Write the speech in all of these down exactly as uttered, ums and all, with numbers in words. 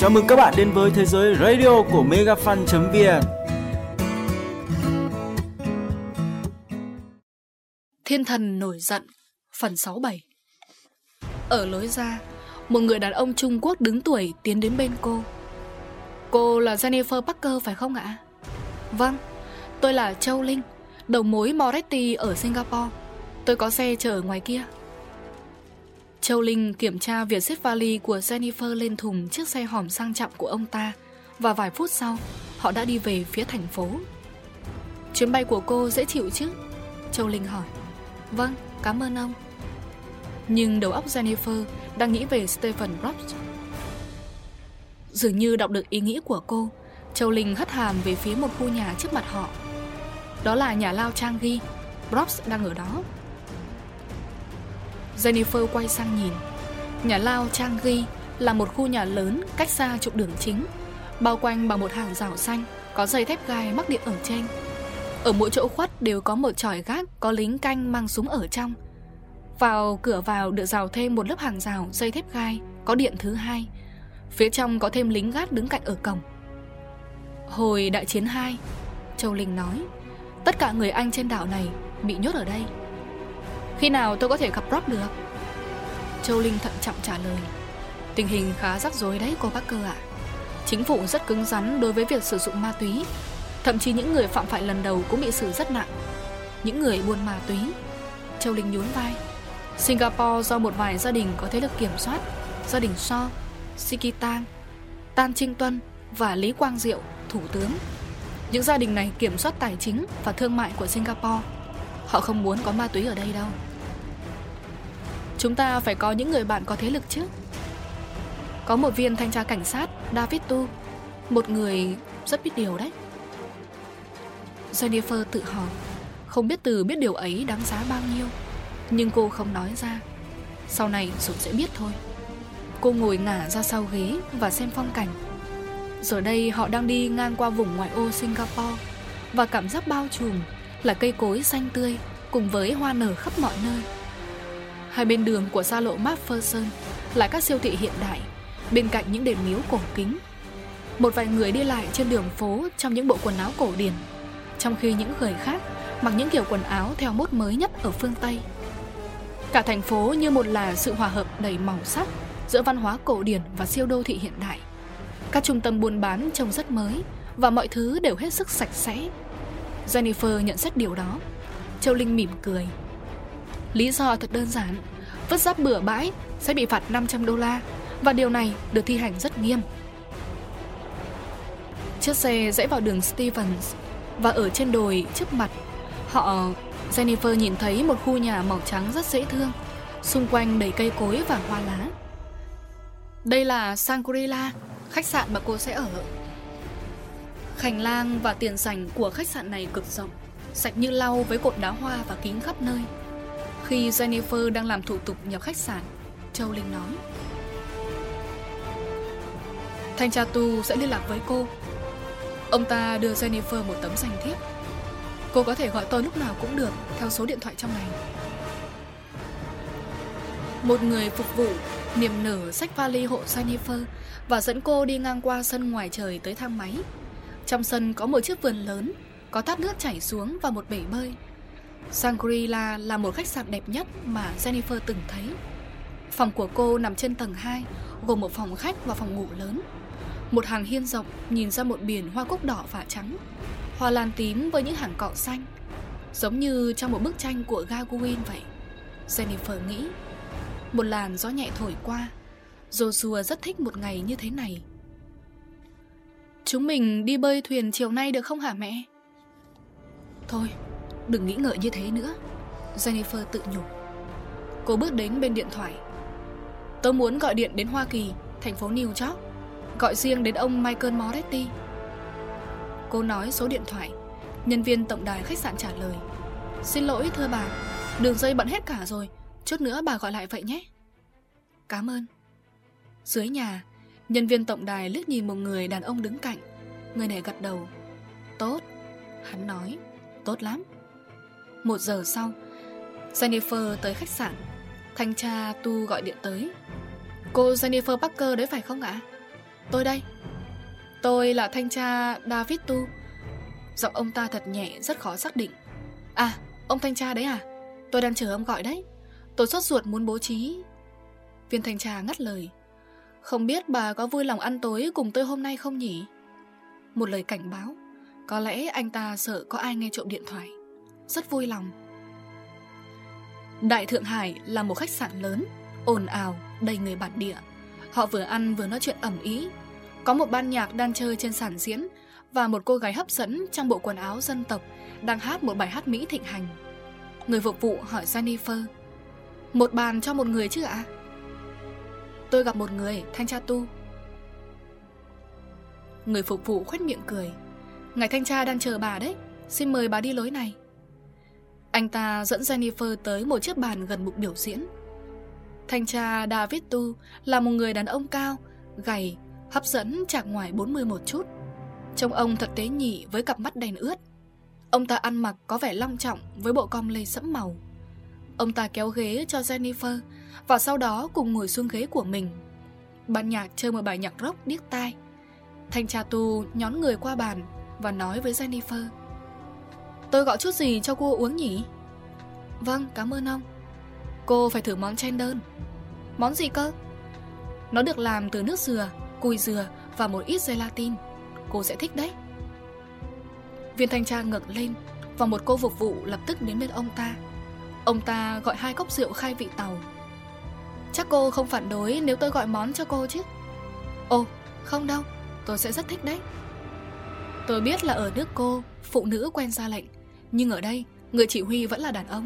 Chào mừng các bạn đến với thế giới radio của megafan chấm vn. Thiên thần nổi giận, phần sáu bảy. Ở lối ra, một người đàn ông Trung Quốc đứng tuổi tiến đến bên cô. Cô là Jennifer Parker phải không ạ? Vâng, tôi là Châu Linh, đầu mối Moretti ở Singapore. Tôi có xe chờ ở ngoài kia. Châu Linh kiểm tra việc xếp vali của Jennifer lên thùng chiếc xe hòm sang trọng của ông ta. Và vài phút sau, họ đã đi về phía thành phố. Chuyến bay của cô dễ chịu chứ? Châu Linh hỏi. Vâng, cảm ơn ông. Nhưng đầu óc Jennifer đang nghĩ về Stephen Ross. Dường như đọc được ý nghĩ của cô, Châu Linh hất hàm về phía một khu nhà trước mặt họ. Đó là nhà lao Changi. Ross đang ở đó. Jennifer quay sang nhìn. Nhà lao Changi là một khu nhà lớn cách xa trục đường chính, bao quanh bằng một hàng rào xanh, có dây thép gai mắc điện ở trên. Ở mỗi chỗ khuất đều có một chòi gác có lính canh mang súng ở trong. Vào cửa vào được rào thêm một lớp hàng rào dây thép gai có điện thứ hai. Phía trong có thêm lính gác đứng cạnh ở cổng. Hồi Đại chiến hai, Châu Linh nói, tất cả người Anh trên đảo này bị nhốt ở đây. Khi nào tôi có thể gặp Rob được? Châu Linh thận trọng trả lời. Tình hình khá rắc rối đấy cô Parker ạ. Chính phủ rất cứng rắn đối với việc sử dụng ma túy. Thậm chí những người phạm phải lần đầu cũng bị xử rất nặng. Những người buôn ma túy. Châu Linh nhún vai. Singapore do một vài gia đình có thế lực kiểm soát. Gia đình So, Sikitang, Tan Trinh Tuân và Lý Quang Diệu, thủ tướng. Những gia đình này kiểm soát tài chính và thương mại của Singapore. Họ không muốn có ma túy ở đây đâu. Chúng ta phải có những người bạn có thế lực chứ. Có một viên thanh tra cảnh sát, David Tu, một người rất biết điều đấy. Jennifer tự hỏi, không biết từ biết điều ấy đáng giá bao nhiêu. Nhưng cô không nói ra. Sau này rồi sẽ biết thôi. Cô ngồi ngả ra sau ghế và xem phong cảnh. Giờ đây họ đang đi ngang qua vùng ngoại ô Singapore, và cảm giác bao trùm là cây cối xanh tươi cùng với hoa nở khắp mọi nơi. Hai bên đường của xa lộ McPherson là các siêu thị hiện đại, bên cạnh những đền miếu cổ kính. Một vài người đi lại trên đường phố trong những bộ quần áo cổ điển, trong khi những người khác mặc những kiểu quần áo theo mốt mới nhất ở phương Tây. Cả thành phố như một là sự hòa hợp đầy màu sắc giữa văn hóa cổ điển và siêu đô thị hiện đại. Các trung tâm buôn bán trông rất mới, và mọi thứ đều hết sức sạch sẽ. Jennifer nhận xét điều đó. Châu Linh mỉm cười. Lý do thật đơn giản, vứt rác bừa bãi sẽ bị phạt năm trăm đô la, và điều này được thi hành rất nghiêm. Chiếc xe rẽ vào đường Stevens, và ở trên đồi trước mặt họ, Jennifer nhìn thấy một khu nhà màu trắng rất dễ thương, xung quanh đầy cây cối và hoa lá. Đây là Shangri-La, khách sạn mà cô sẽ ở. Hành lang và tiền sảnh của khách sạn này cực rộng, sạch như lau với cột đá hoa và kính khắp nơi. Khi Jennifer đang làm thủ tục nhập khách sạn, Châu Linh nói, thanh tra Tu sẽ liên lạc với cô. Ông ta đưa Jennifer một tấm danh thiếp. Cô có thể gọi tôi lúc nào cũng được theo số điện thoại trong này. Một người phục vụ niềm nở xách vali hộ Jennifer và dẫn cô đi ngang qua sân ngoài trời tới thang máy. Trong sân có một chiếc vườn lớn, có thác nước chảy xuống và một bể bơi. Shangri-La là một khách sạn đẹp nhất mà Jennifer từng thấy. Phòng của cô nằm trên tầng hai, gồm một phòng khách và phòng ngủ lớn. Một hàng hiên rộng nhìn ra một biển hoa cúc đỏ và trắng, hoa lan tím với những hàng cọ xanh, giống như trong một bức tranh của Gauguin vậy. Jennifer nghĩ. Một làn gió nhẹ thổi qua. Joshua rất thích một ngày như thế này. Chúng mình đi bơi thuyền chiều nay được không hả mẹ? Thôi, đừng nghĩ ngợi như thế nữa, Jennifer tự nhủ. Cô bước đến bên điện thoại. Tôi muốn gọi điện đến Hoa Kỳ, thành phố New York, gọi riêng đến ông Michael Moretti. Cô nói số điện thoại. Nhân viên tổng đài khách sạn trả lời. Xin lỗi thưa bà, đường dây bận hết cả rồi, chút nữa bà gọi lại vậy nhé. Cảm ơn. Dưới nhà, nhân viên tổng đài liếc nhìn một người đàn ông đứng cạnh. Người này gật đầu. Tốt, hắn nói. Tốt lắm. Một giờ sau, Jennifer tới khách sạn. Thanh tra Tu gọi điện tới. Cô Jennifer Parker đấy phải không ạ? Tôi đây. Tôi là thanh tra David Tu. Giọng ông ta thật nhẹ, rất khó xác định. À, ông thanh tra đấy à? Tôi đang chờ ông gọi đấy. Tôi sốt ruột muốn bố trí. Viên thanh tra ngắt lời. Không biết bà có vui lòng ăn tối cùng tôi hôm nay không nhỉ? Một lời cảnh báo. Có lẽ anh ta sợ có ai nghe trộm điện thoại. Rất vui lòng. Đại Thượng Hải là một khách sạn lớn, ồn ào, đầy người bản địa. Họ vừa ăn vừa nói chuyện ầm ĩ. Có một ban nhạc đang chơi trên sàn diễn, và một cô gái hấp dẫn trong bộ quần áo dân tộc đang hát một bài hát Mỹ thịnh hành. Người phục vụ hỏi Jennifer. Một bàn cho một người chứ ạ? Tôi gặp một người, thanh tra Tu. Người phục vụ khoét miệng cười. Ngài thanh tra đang chờ bà đấy. Xin mời bà đi lối này. Anh ta dẫn Jennifer tới một chiếc bàn gần bục biểu diễn. Thanh tra David Tu là một người đàn ông cao, gầy, hấp dẫn, chạc ngoài bốn mươi một chút. Trông ông thật tế nhị với cặp mắt đen ướt. Ông ta ăn mặc có vẻ long trọng với bộ com lê sẫm màu. Ông ta kéo ghế cho Jennifer và sau đó cùng ngồi xuống ghế của mình. Ban nhạc chơi một bài nhạc rock điếc tai. Thanh tra Tu nhón người qua bàn và nói với Jennifer. Tôi gọi chút gì cho cô uống nhỉ? Vâng, cảm ơn ông. Cô phải thử món chen đơn. Món gì cơ? Nó được làm từ nước dừa, cùi dừa và một ít gelatin. Cô sẽ thích đấy. Viên thanh tra ngẩng lên và một cô phục vụ lập tức đến bên ông ta. Ông ta gọi hai cốc rượu khai vị tàu. Chắc cô không phản đối nếu tôi gọi món cho cô chứ? Ồ, không đâu, tôi sẽ rất thích đấy. Tôi biết là ở nước cô, phụ nữ quen ra lệnh, nhưng ở đây, người chỉ huy vẫn là đàn ông.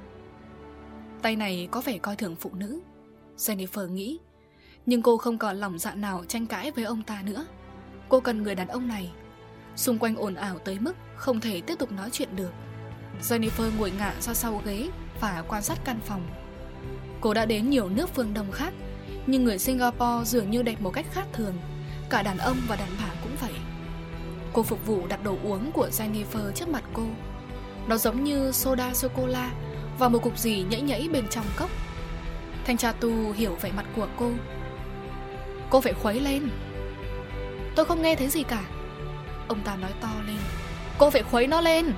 Tay này có vẻ coi thường phụ nữ, Jennifer nghĩ. Nhưng cô không còn lòng dạ nào tranh cãi với ông ta nữa. Cô cần người đàn ông này. Xung quanh ồn ào tới mức không thể tiếp tục nói chuyện được. Jennifer ngồi ngả ra sau ghế và quan sát căn phòng. Cô đã đến nhiều nước phương Đông khác, nhưng người Singapore dường như đẹp một cách khác thường. Cả đàn ông và đàn bà cũng vậy. Cô phục vụ đặt đồ uống của Jennifer trước mặt cô. Nó giống như soda sô-cô-la và một cục gì nhẫy nhẫy bên trong cốc. Thanh tra Tu hiểu vẻ mặt của cô. Cô phải khuấy lên. Tôi không nghe thấy gì cả. Ông ta nói to lên. Cô phải khuấy nó lên.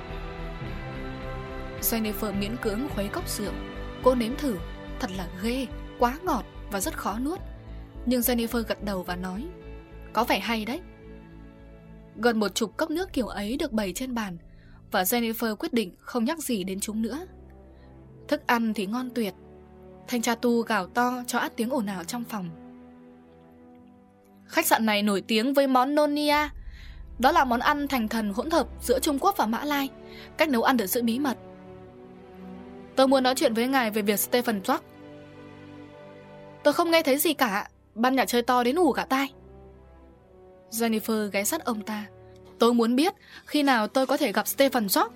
Jennifer miễn cưỡng khuấy cốc rượu. Cô nếm thử. Thật là ghê, quá ngọt và rất khó nuốt. Nhưng Jennifer gật đầu và nói. Có vẻ hay đấy. Gần một chục cốc nước kiểu ấy được bày trên bàn, và Jennifer quyết định không nhắc gì đến chúng nữa. Thức ăn thì ngon tuyệt. Thanh tra Tu gào to cho át tiếng ồn ào trong phòng. Khách sạn này nổi tiếng với món Nonia. Đó là món ăn thành thần hỗn hợp giữa Trung Quốc và Mã Lai. Cách nấu ăn được giữ bí mật. Tôi muốn nói chuyện với ngài về việc Stephen Zweig. Tôi không nghe thấy gì cả. Ban nhạc chơi to đến ù cả tai. Jennifer ghé sát ông ta. Tôi muốn biết khi nào tôi có thể gặp Stephen Zweig.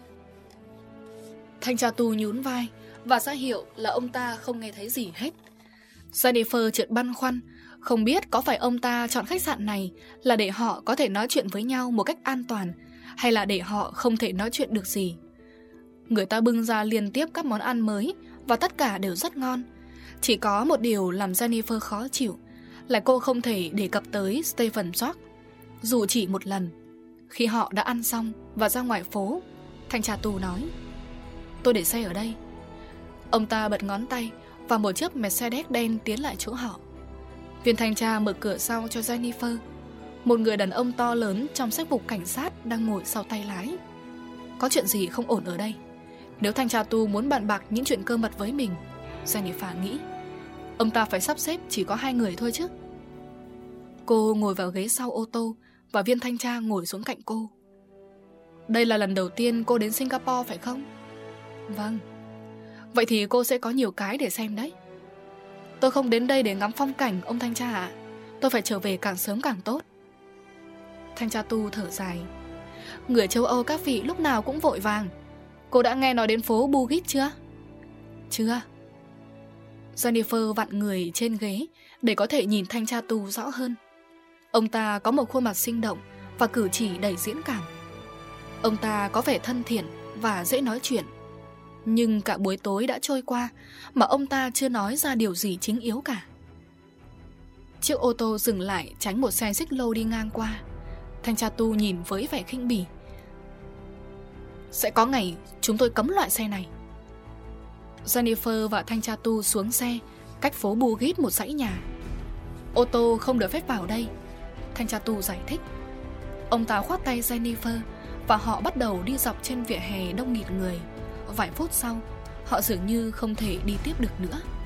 Thanh tra Tu nhún vai và ra hiệu là ông ta không nghe thấy gì hết. Jennifer chợt băn khoăn, không biết có phải ông ta chọn khách sạn này là để họ có thể nói chuyện với nhau một cách an toàn, hay là để họ không thể nói chuyện được gì. Người ta bưng ra liên tiếp các món ăn mới và tất cả đều rất ngon. Chỉ có một điều làm Jennifer khó chịu là cô không thể đề cập tới Stephen Zweig, dù chỉ một lần. Khi họ đã ăn xong và ra ngoài phố, thanh tra Tu nói. Tôi để xe ở đây. Ông ta bật ngón tay và một chiếc Mercedes đen tiến lại chỗ họ. Viên thanh tra mở cửa sau cho Jennifer. Một người đàn ông to lớn trong sắc phục cảnh sát đang ngồi sau tay lái. Có chuyện gì không ổn ở đây? Nếu thanh tra Tu muốn bàn bạc những chuyện cơ mật với mình, Jennifer nghĩ, ông ta phải sắp xếp chỉ có hai người thôi chứ. Cô ngồi vào ghế sau ô tô và viên thanh tra ngồi xuống cạnh cô. Đây là lần đầu tiên cô đến Singapore phải không? Vâng. Vậy thì cô sẽ có nhiều cái để xem đấy. Tôi không đến đây để ngắm phong cảnh, ông thanh tra ạ. Tôi phải trở về càng sớm càng tốt. Thanh tra Tu thở dài. Người châu Âu các vị lúc nào cũng vội vàng. Cô đã nghe nói đến phố Bugis chưa? Chưa. Jennifer vặn người trên ghế để có thể nhìn thanh tra Tu rõ hơn. Ông ta có một khuôn mặt sinh động và cử chỉ đầy diễn cảm. Ông ta có vẻ thân thiện và dễ nói chuyện. Nhưng cả buổi tối đã trôi qua mà ông ta chưa nói ra điều gì chính yếu cả. Chiếc ô tô dừng lại tránh một xe xích lô đi ngang qua. Thanh tra tu nhìn với vẻ khinh bỉ. Sẽ có ngày chúng tôi cấm loại xe này. Jennifer và thanh tra tu xuống xe, cách phố Bugis một dãy nhà. Ô tô không được phép vào đây, thanh tra tu giải thích. Ông ta khoác tay Jennifer và họ bắt đầu đi dọc trên vỉa hè đông nghịt người. Vài phút sau, họ dường như không thể đi tiếp được nữa.